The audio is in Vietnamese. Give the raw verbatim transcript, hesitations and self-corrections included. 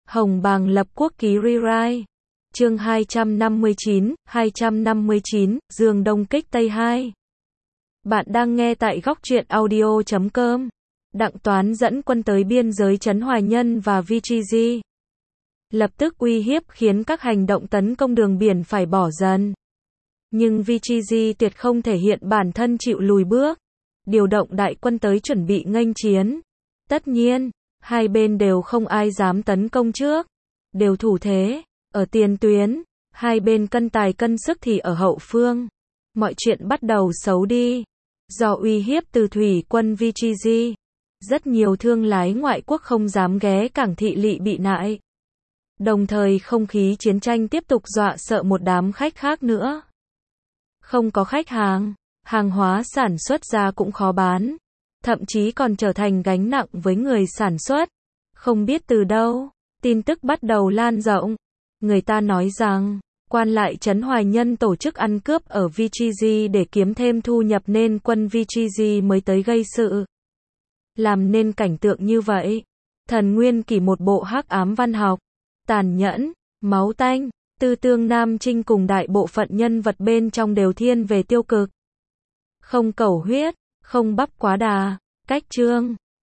Hồng Bàng lập quốc ký rewrite. Chương hai trăm năm mươi chín, hai trăm năm mươi chín, Dương Đông kích Tây hai. Bạn đang nghe tại góc truyện audio chấm com. Đặng Toán dẫn quân tới biên giới trấn Hoài Nhân và Vichiji. Lập tức uy hiếp khiến các hành động tấn công đường biển phải bỏ dần. Nhưng Vichiji tuyệt không thể hiện bản thân chịu lùi bước. Điều động đại quân tới chuẩn bị nghênh chiến. Tất nhiên, hai bên đều không ai dám tấn công trước. Đều thủ thế. Ở tiền tuyến, hai bên cân tài cân sức thì ở hậu phương. Mọi chuyện bắt đầu xấu đi. Do uy hiếp từ thủy quân Vichiji, rất nhiều thương lái ngoại quốc không dám ghé cảng Thị Lị bị nại. Đồng thời không khí chiến tranh tiếp tục dọa sợ một đám khách khác nữa. Không có khách hàng, hàng hóa sản xuất ra cũng khó bán. Thậm chí còn trở thành gánh nặng với người sản xuất. Không biết từ đâu, tin tức bắt đầu lan rộng. Người ta nói rằng, quan lại trấn Hoài Nhân tổ chức ăn cướp ở Vichiji để kiếm thêm thu nhập nên quân Vichiji mới tới gây sự. Làm nên cảnh tượng như vậy. Thần Nguyên Kỷ một bộ hắc ám văn học, tàn nhẫn, máu tanh, tư tương Nam Trinh cùng đại bộ phận nhân vật bên trong đều thiên về tiêu cực. Không cầu huyết, không bắp quá đà, cách chương,